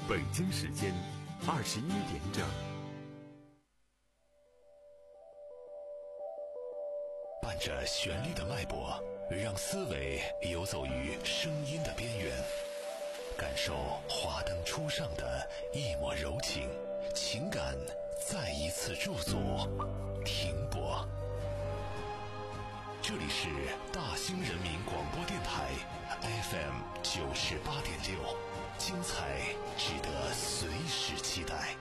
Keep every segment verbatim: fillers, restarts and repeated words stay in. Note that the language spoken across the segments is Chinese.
北京时间二十一点整。 伴着旋律的脉搏，让思维游走于声音的边缘，感受华灯初上的一抹柔情，情感再一次驻足停泊。这里是大兴人民广播电台 F M 九十八点六，精彩值得随时期待。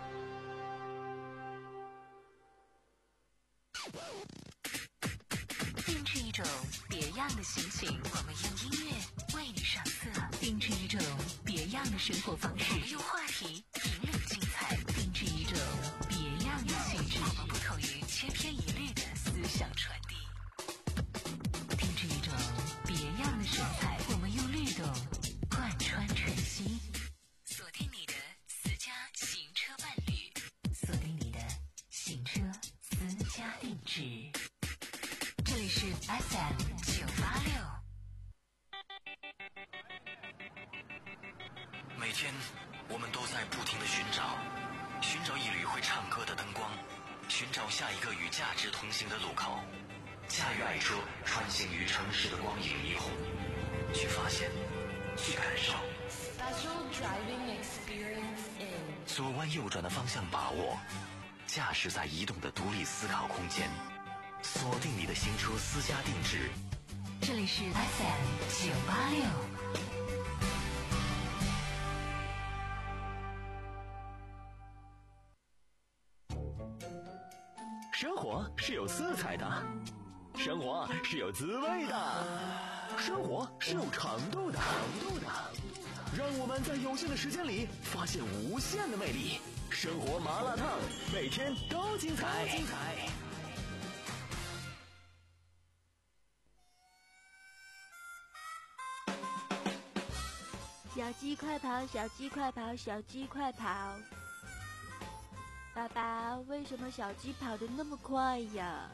定制一种别样的心情，我们用音乐为你上色；定制一种别样的生活方式，我们用话题引领精彩；定制一种别样的气质，我们不同于千篇一律的思想传递；定制一种别样的神采，我们用律动贯穿晨曦。锁定你的私家行车伴侣，锁定你的行车私家定制。这里是 F M 九八六。 每天我们都在不停地寻找，寻找一缕会唱歌的灯光，寻找下一个与价值同行的路口，驾驭爱车穿行于城市的光影霓虹，去发现，去感受。 Special driving experience in 左弯右转的方向把握，驾驶在移动的独立思考空间，锁定你的新车私家定制。 这里是 F M 九八六。 生活是有色彩的，生活是有滋味的，生活是有长度的，长度的。让我们在有限的时间里发现无限的魅力。生活麻辣烫，每天都精彩，精彩。 小鸡快跑，小鸡快跑，小鸡快跑！爸爸，为什么小鸡跑得那么快呀？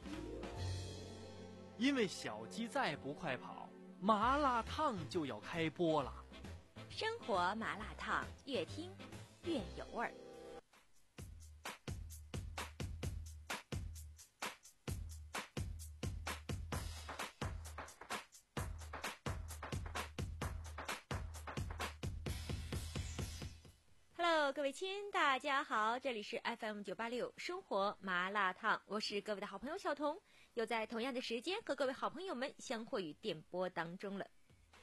因为小鸡再不快跑，麻辣烫就要开播了。 生活麻辣烫，越听越有味儿。Hello， 各位亲，大家好，这里是 F M 九八六生活麻辣烫，我是各位的好朋友小彤，又在同样的时间和各位好朋友们相会于电波当中了。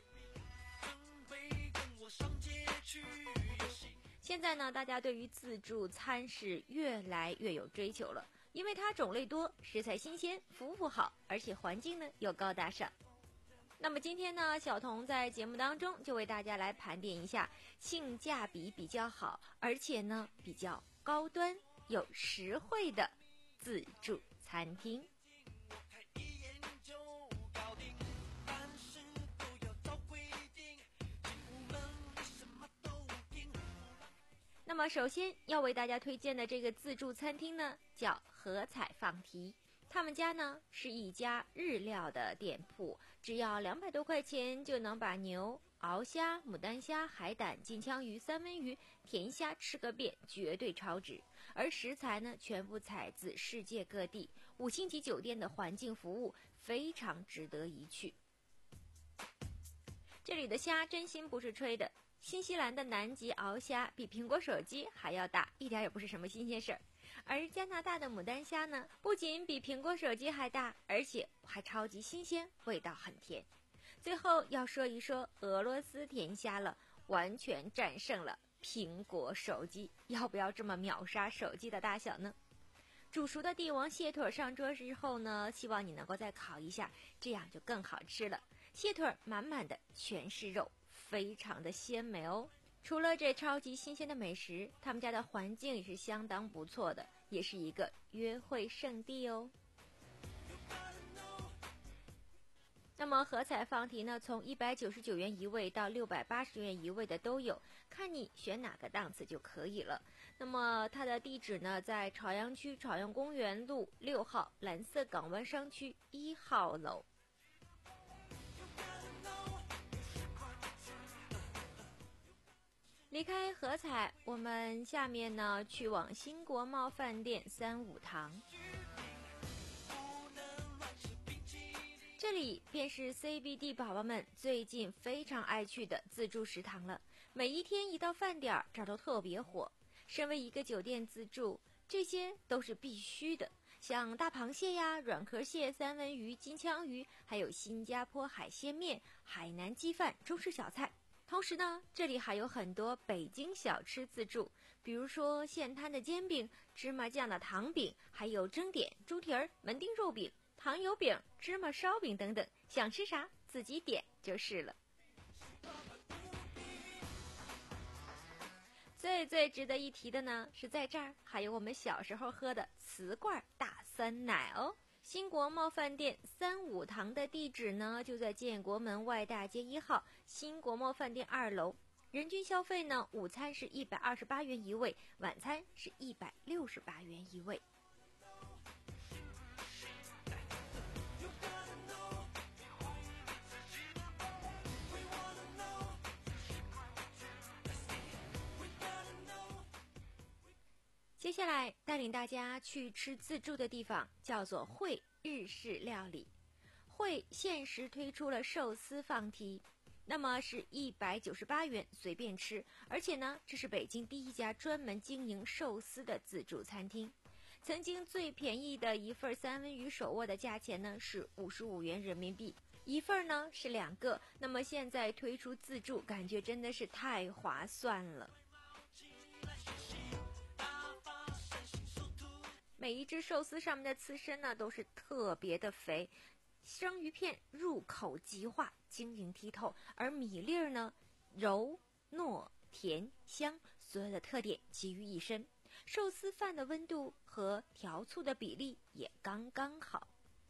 现在呢，大家对于自助餐是越来越有追求了，因为它种类多，食材新鲜，服务好，而且环境呢又高大上。那么今天呢，小彤在节目当中就为大家来盘点一下性价比比较好，而且呢比较高端又实惠的自助餐厅。那么首先要为大家推荐的这个自助餐厅呢，叫和彩放题。他们家呢是一家日料的店铺，只要两百多块钱就能把牛、鳌虾、牡丹虾、海胆、金枪鱼、三文鱼、甜虾吃个遍，绝对超值。而食材呢全部采自世界各地，五星级酒店的环境服务非常值得一去。这里的虾真心不是吹的，新西兰的南极鳌虾比苹果手机还要大，一点也不是什么新鲜事儿。而加拿大的牡丹虾呢，不仅比苹果手机还大，而且还超级新鲜，味道很甜。最后要说一说俄罗斯甜虾了，完全战胜了苹果手机，要不要这么秒杀手机的大小呢？煮熟的帝王蟹腿上桌之后呢，希望你能够再烤一下，这样就更好吃了。蟹腿满满的全是肉，非常的鲜美哦。除了这超级新鲜的美食，他们家的环境也是相当不错的，也是一个约会圣地哦。那么和彩放题呢，从一百九十九元一位到六百八十元一位的都有，看你选哪个档次就可以了。那么它的地址呢，在朝阳区朝阳公园路六号蓝色港湾商区一号楼。 离开合彩，我们下面呢去往新国贸饭店三五堂，这里便是 C B D 宝宝们最近非常爱去的自助食堂了。每一天一到饭点儿，这儿都特别火。身为一个酒店自助，这些都是必须的，像大螃蟹呀、软壳蟹、三文鱼、金枪鱼，还有新加坡海鲜面、海南鸡饭、中式小菜。同时呢，这里还有很多北京小吃自助，比如说现摊的煎饼、芝麻酱的糖饼，还有蒸点、猪蹄儿、门钉肉饼、糖油饼、芝麻烧饼等等，想吃啥自己点就是了。最最值得一提的呢，是在这儿还有我们小时候喝的瓷罐大酸奶哦。新国贸饭店三五堂的地址呢，就在建国门外大街一号新国贸饭店二楼。人均消费呢，午餐是一百二十八元一位，晚餐是一百六十八元一位。接下来带领大家去吃自助的地方叫做汇日式料理。汇限时推出了寿司放题，那么是一百九十八元随便吃，而且呢，这是北京第一家专门经营寿司的自助餐厅。曾经最便宜的一份三文鱼手握的价钱呢是五十五元人民币，一份呢是两个，那么现在推出自助，感觉真的是太划算了。每一只寿司上面的刺身呢都是特别的肥，生鱼片入口即化，晶莹剔透，而米粒儿呢柔糯甜香，所有的特点集于一身。寿司饭的温度和调醋的比例也刚刚好。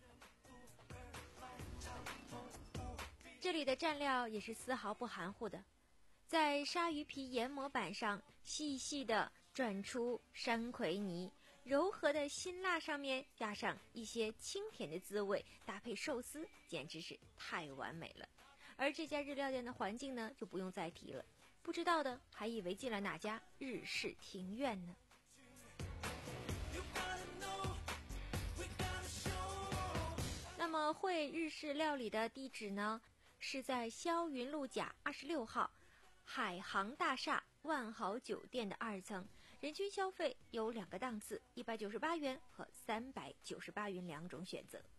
这里的蘸料也是丝毫不含糊的，在鲨鱼皮研磨板上细细的转出山葵泥，柔和的辛辣上面加上一些清甜的滋味，搭配寿司简直是太完美了。而这家日料店的环境呢就不用再提了，不知道的还以为进了哪家日式庭院呢。那么汇日式料理的地址呢是在霄云路甲二十六号海航大厦万豪酒店的二层，人均消费有两个档次，一百九十八元和三百九十八元两种选择。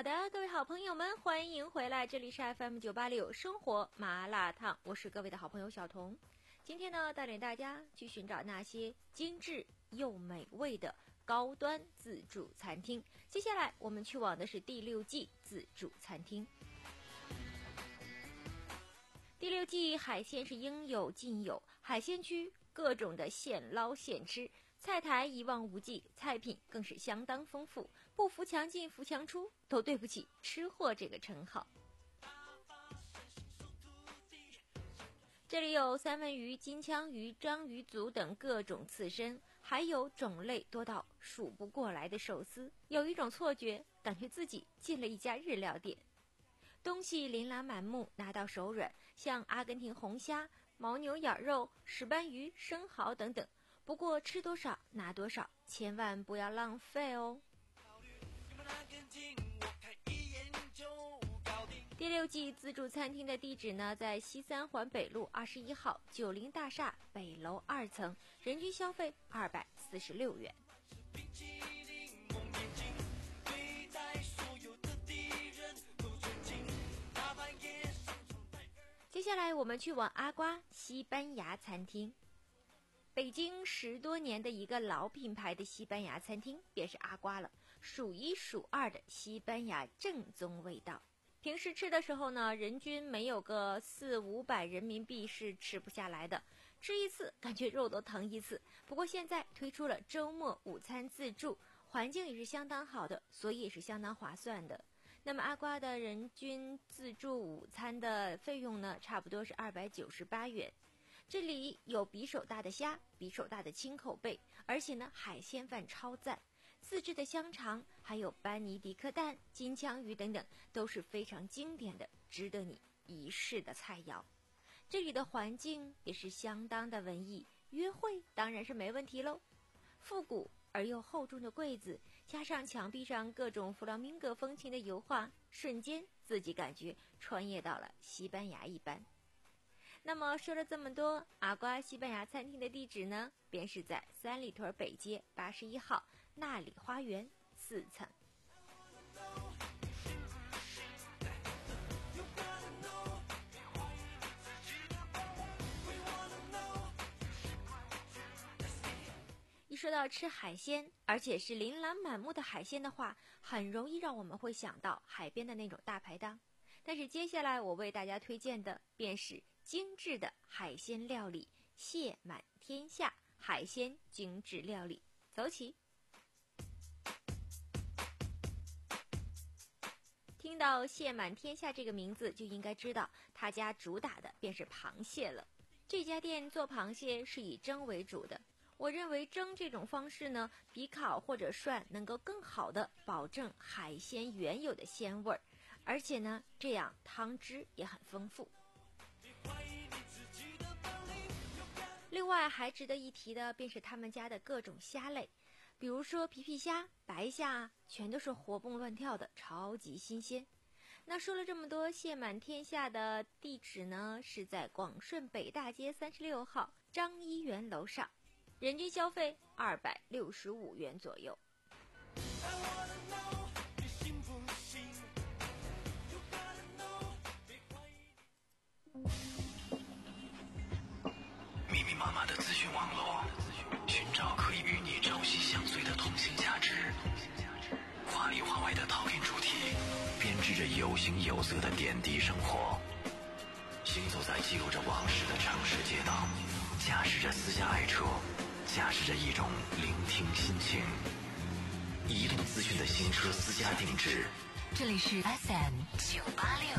的，各位好朋友们，欢迎回来，这里是 F M 九八六生活麻辣烫，我是各位的好朋友小彤。今天呢，带领大家去寻找那些精致又美味的高端自助餐厅。接下来我们去往的是第六季自助餐厅。第六季海鲜是应有尽有，海鲜区各种的现捞现吃，菜台一望无际，菜品更是相当丰富，不扶墙进扶墙出，都对不起吃货这个称号。这里有三文鱼、金枪鱼、章鱼足等各种刺身，还有种类多到数不过来的寿司，有一种错觉，感觉自己进了一家日料店。东西琳琅满目，拿到手软，像阿根廷红虾、牦牛眼肉、石斑鱼、生蚝等等。不过吃多少拿多少，千万不要浪费哦。第六季自助餐厅的地址呢，在西三环北路二十一号九零大厦北楼二层，人均消费二百四十六元。接下来我们去往阿瓜西班牙餐厅。北京十多年的一个老品牌的西班牙餐厅便是阿瓜了，数一数二的西班牙正宗味道。平时吃的时候呢，人均没有个四五百人民币是吃不下来的，吃一次感觉肉都疼一次。不过现在推出了周末午餐自助，环境也是相当好的，所以也是相当划算的。那么阿瓜的人均自助午餐的费用呢，差不多是二百九十八元。这里有比手大的虾，比手大的青口贝，而且呢海鲜饭超赞，自制的香肠，还有班尼迪克蛋、金枪鱼等等，都是非常经典的，值得你一试的菜肴。这里的环境也是相当的文艺，约会当然是没问题喽。复古而又厚重的柜子，加上墙壁上各种弗朗明哥风情的油画，瞬间自己感觉穿越到了西班牙一般。那么说了这么多，阿瓜西班牙餐厅的地址呢，便是在三里屯北街八十一号纳里花园四层。一说到吃海鲜，而且是琳琅满目的海鲜的话，很容易让我们会想到海边的那种大排档。但是接下来我为大家推荐的便是精致的海鲜料理，蟹满天下海鲜精致料理，走起！听到蟹满天下这个名字，就应该知道他家主打的便是螃蟹了。这家店做螃蟹是以蒸为主的，我认为蒸这种方式呢，比烤或者涮能够更好的保证海鲜原有的鲜味儿，而且呢，这样汤汁也很丰富。另外还值得一提的便是他们家的各种虾类，比如说皮皮虾、白虾，全都是活蹦乱跳的，超级新鲜。那说了这么多，蟹满天下的地址呢，是在广顺北大街三十六号张一元楼上，人均消费二百六十五元左右。 密密麻麻的资讯网络，寻找可以与你朝夕相随的通信价值，话里话外的讨论主题，编织着有形有色的点滴生活。行走在记录着往事的城市街道，驾驶着私家爱车，驾驶着一种聆听心情。移动资讯的新车私家定制， 这里是 F M 九八六。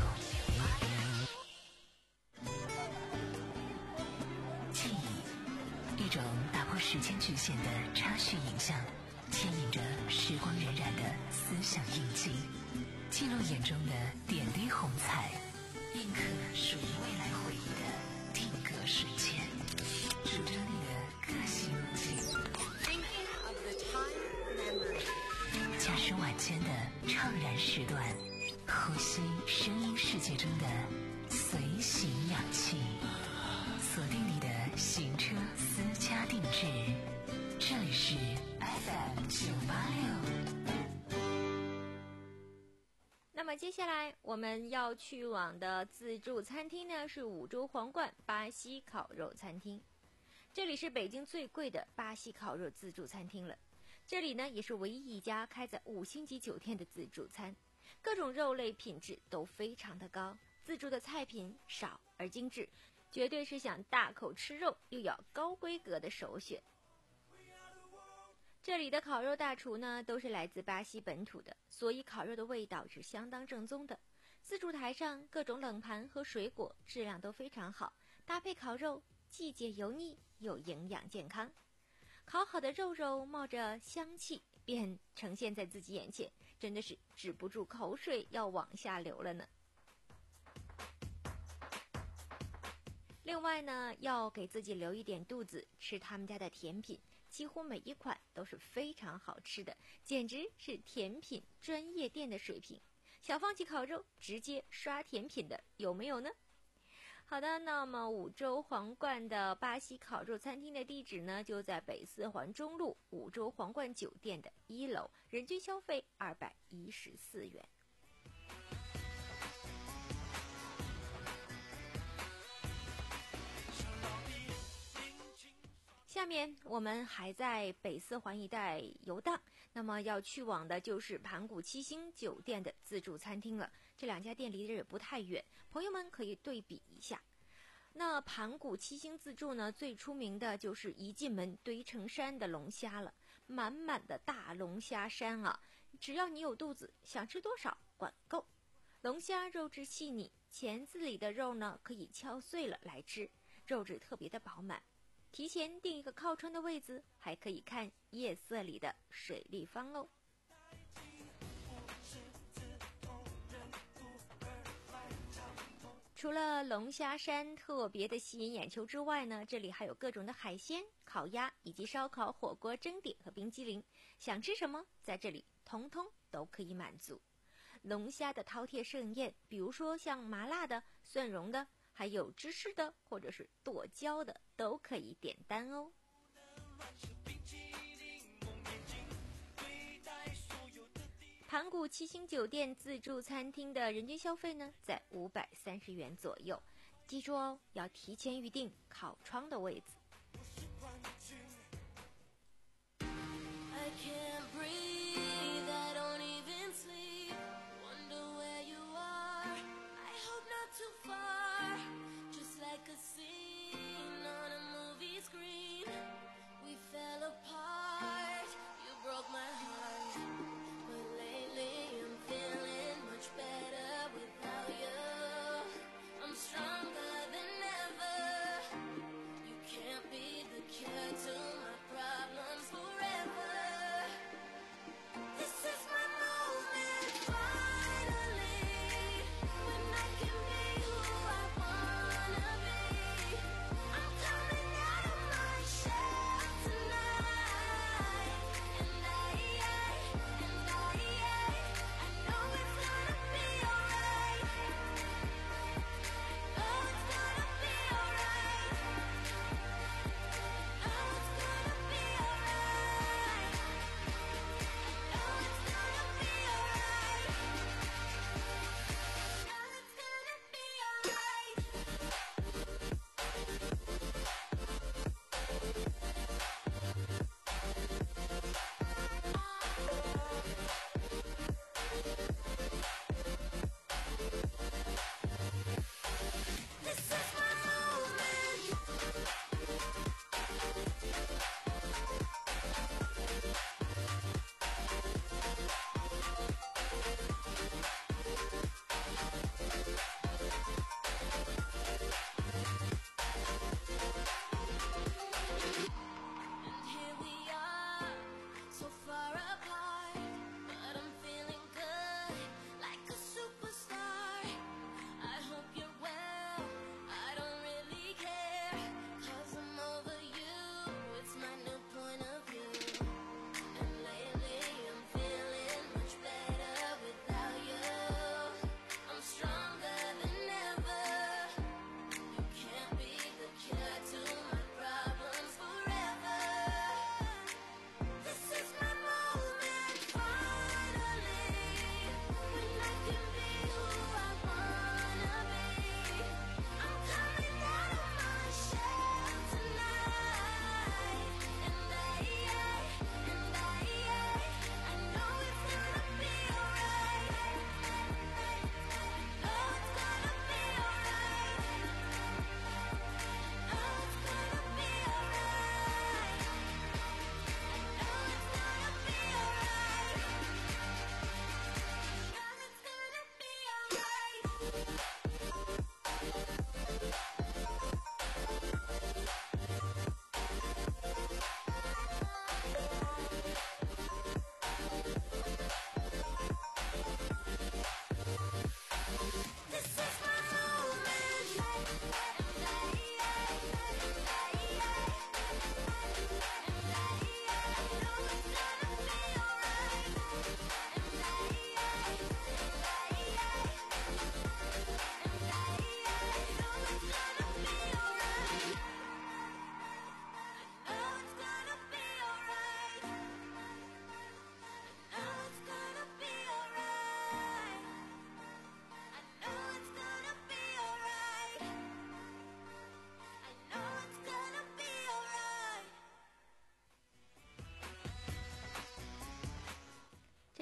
记忆，一种打破时间局限的插叙影像，牵引着时光荏苒的思想印记，记录眼中的点滴红彩，印刻属于未来回忆的定格瞬间，主张你的个性路径。驾驶晚间的怅然时段，呼吸声音世界中的随行氧气，锁定你的行车私家定制，这里是 F M 九八六。 接下来我们要去往的自助餐厅呢是五洲皇冠巴西烤肉餐厅。这里是北京最贵的巴西烤肉自助餐厅了。这里呢也是唯一一家开在五星级酒店的自助餐，各种肉类品质都非常的高，自助的菜品少而精致，绝对是想大口吃肉又要高规格的首选。这里的烤肉大厨呢都是来自巴西本土的，所以烤肉的味道是相当正宗的。自助台上各种冷盘和水果质量都非常好，搭配烤肉既解油腻又营养健康。烤好的肉肉冒着香气便呈现在自己眼前，真的是止不住口水要往下流了呢。另外呢，要给自己留一点肚子吃他们家的甜品，几乎每一款都是非常好吃的，简直是甜品专业店的水平。想放弃烤肉直接刷甜品的有没有呢？好的，那么五洲皇冠的巴西烤肉餐厅的地址呢就在北四环中路五洲皇冠酒店的一楼，人均消费二百一十四元。下面我们还在北四环一带游荡，那么要去往的就是盘古七星酒店的自助餐厅了。这两家店离得也不太远，朋友们可以对比一下。那盘古七星自助呢，最出名的就是一进门堆成山的龙虾了，满满的大龙虾山啊！只要你有肚子，想吃多少管够。龙虾肉质细腻，钳子里的肉呢可以敲碎了来吃，肉质特别的饱满。提前订一个靠窗的位子，还可以看夜色里的水立方哦。除了龙虾山特别的吸引眼球之外呢，这里还有各种的海鲜、烤鸭以及烧烤、火锅、蒸碟和冰激凌，想吃什么在这里统统都可以满足。龙虾的饕餮盛宴，比如说像麻辣的、蒜蓉的，还有芝士的或者是剁椒的，都可以点单哦。盘古七星酒店自助餐厅的人均消费呢在五百三十元左右，记住哦，要提前预定靠窗的位子。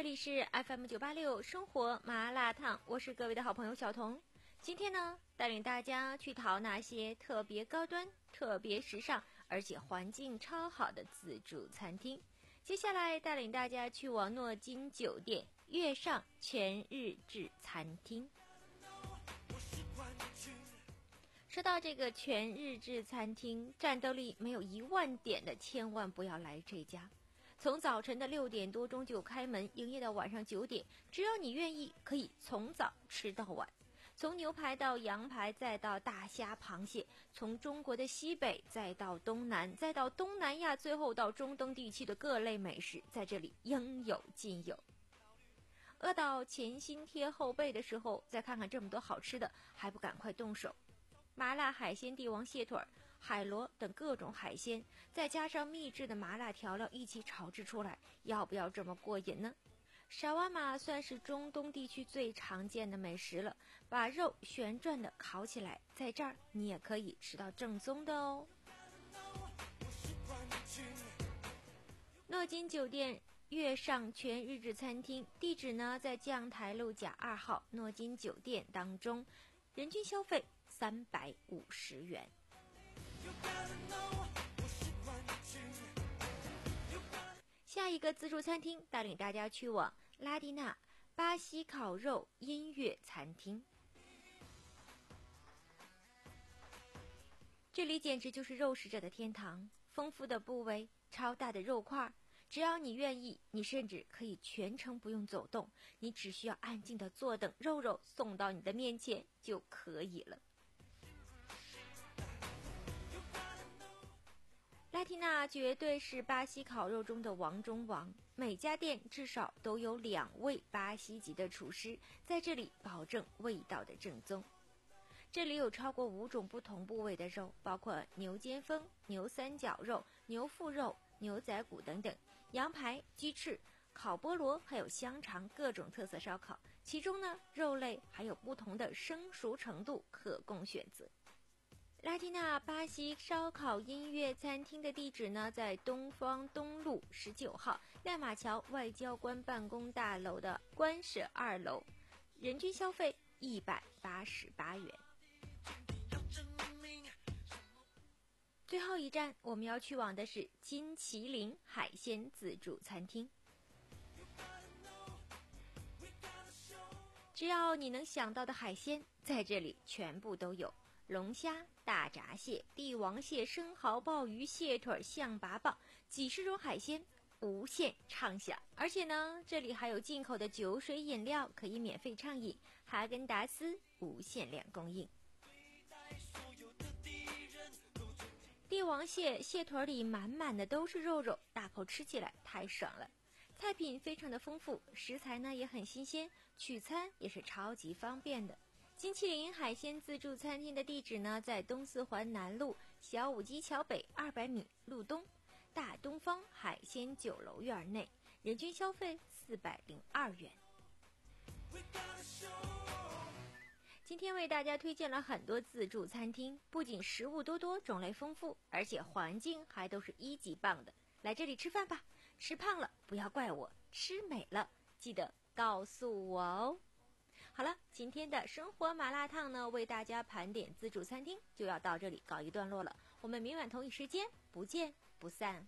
里是 F M 九八六生活麻辣烫，我是各位的好朋友小彤。今天呢，带领大家去淘那些特别高端、特别时尚，而且环境超好的自助餐厅。接下来带领大家去往诺金酒店月上全日制餐厅。说到这个全日制餐厅，战斗力没有一万点的千万不要来这家。从早晨的六点多钟就开门，营业到晚上九点，只要你愿意，可以从早吃到晚。从牛排到羊排，再到大虾、螃蟹，从中国的西北，再到东南，再到东南亚，最后到中东地区的各类美食，在这里应有尽有。饿到前心贴后背的时候，再看看这么多好吃的，还不赶快动手？麻辣海鲜帝王蟹腿、海螺等各种海鲜，再加上秘制的麻辣调料一起炒制出来，要不要这么过瘾呢？沙瓦玛算是中东地区最常见的美食了，把肉旋转的烤起来，在这儿你也可以吃到正宗的哦。诺金酒店月上全日制餐厅地址呢，在将台路甲二号诺金酒店当中，人均消费三百五十元。下一个自助餐厅带领大家去往拉蒂娜巴西烤肉音乐餐厅，这里简直就是肉食者的天堂，丰富的部位，超大的肉块，只要你愿意，你甚至可以全程不用走动，你只需要安静的坐等肉肉送到你的面前就可以了。拉蒂娜绝对是巴西烤肉中的王中王，每家店至少都有两位巴西籍的厨师在这里保证味道的正宗。这里有超过五种不同部位的肉，包括牛肩峰、牛三角肉、牛腹肉、牛仔骨等等，羊排、鸡翅、烤菠萝，还有香肠，各种特色烧烤。其中呢，肉类还有不同的生熟程度可供选择。拉蒂娜巴西烧烤音乐餐厅的地址呢，在东方东路十九号亮马桥外交官办公大楼的官舍二楼，人均消费一百八十八元。最后一站我们要去往的是金麒麟海鲜自助餐厅，只要你能想到的海鲜在这里全部都有，龙虾、大闸蟹、帝王蟹、生蚝、鲍鱼、蟹腿、象拔蚌，几十种海鲜无限畅享。而且呢，这里还有进口的酒水饮料可以免费畅饮，哈根达斯无限量供应。帝王蟹蟹腿里满满的都是肉肉，大口吃起来太爽了。菜品非常的丰富，食材呢也很新鲜，取餐也是超级方便的。金麒麟海鲜自助餐厅的地址呢，在东四环南路小五基桥北二百米路东大东方海鲜酒楼院内，人均消费四百零二元。今天为大家推荐了很多自助餐厅，不仅食物多多，种类丰富，而且环境还都是一级棒的。来这里吃饭吧，吃胖了不要怪我，吃美了记得告诉我哦。好了，今天的生活麻辣烫呢，为大家盘点自助餐厅就要到这里告一段落了，我们明晚同一时间不见不散。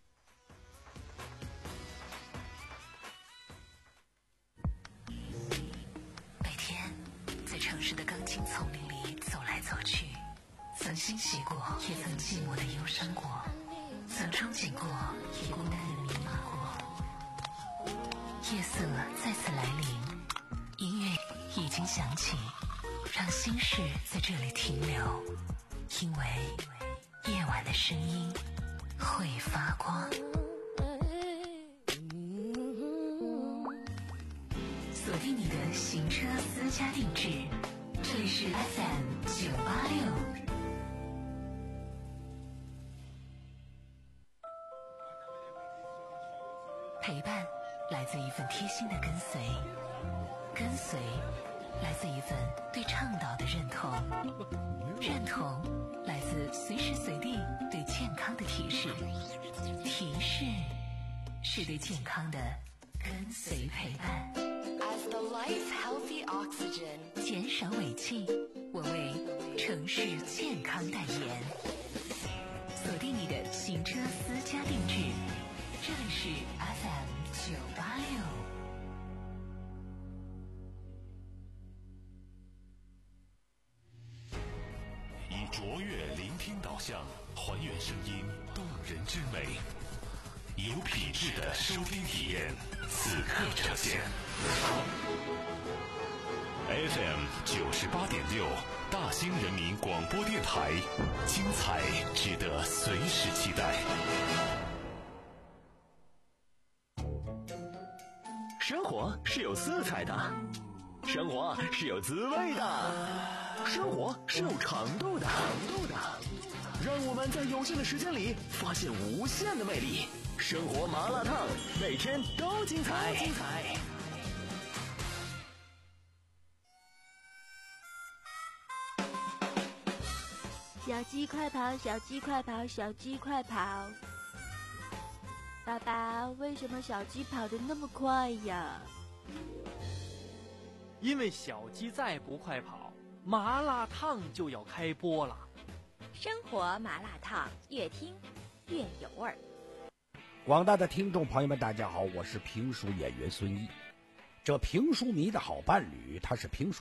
每天在城市的钢筋丛林里走来走去，曾欣喜过，也曾寂寞的忧伤过，曾憧憬过，也孤单的迷茫过。夜色再次来临，音乐已经响起，让心事在这里停留，因为夜晚的声音会发光。锁定你的行车私家定制，这里是 F M 九八六。陪伴来自一份贴心的跟随，跟随来自一份对倡导的认同，认同来自随时随地对健康的提示，提示是对健康的跟随陪伴。 As the life's healthy oxygen， 减少尾气，我为城市健康代言。锁定你的行车私家定制，这里是 F M 九八六。 以卓越聆听导向，还原声音动人之美，有品质的收听体验，此刻呈现。F M 九十八点六，大兴人民广播电台，精彩值得随时期待。 生活是有色彩的，生活是有滋味的，生活是有长度的，长度的。让我们在有限的时间里发现无限的魅力。生活麻辣烫，每天都精彩，精彩。 小鸡快跑，小鸡快跑，小鸡快跑！爸爸，为什么小鸡跑得那么快呀？ 因为小鸡再不快跑，麻辣烫就要开播了。 生活麻辣烫，越听越有味儿。 广大的听众朋友们，大家好，我是评书演员孙一。这评书迷的好伴侣，他是评书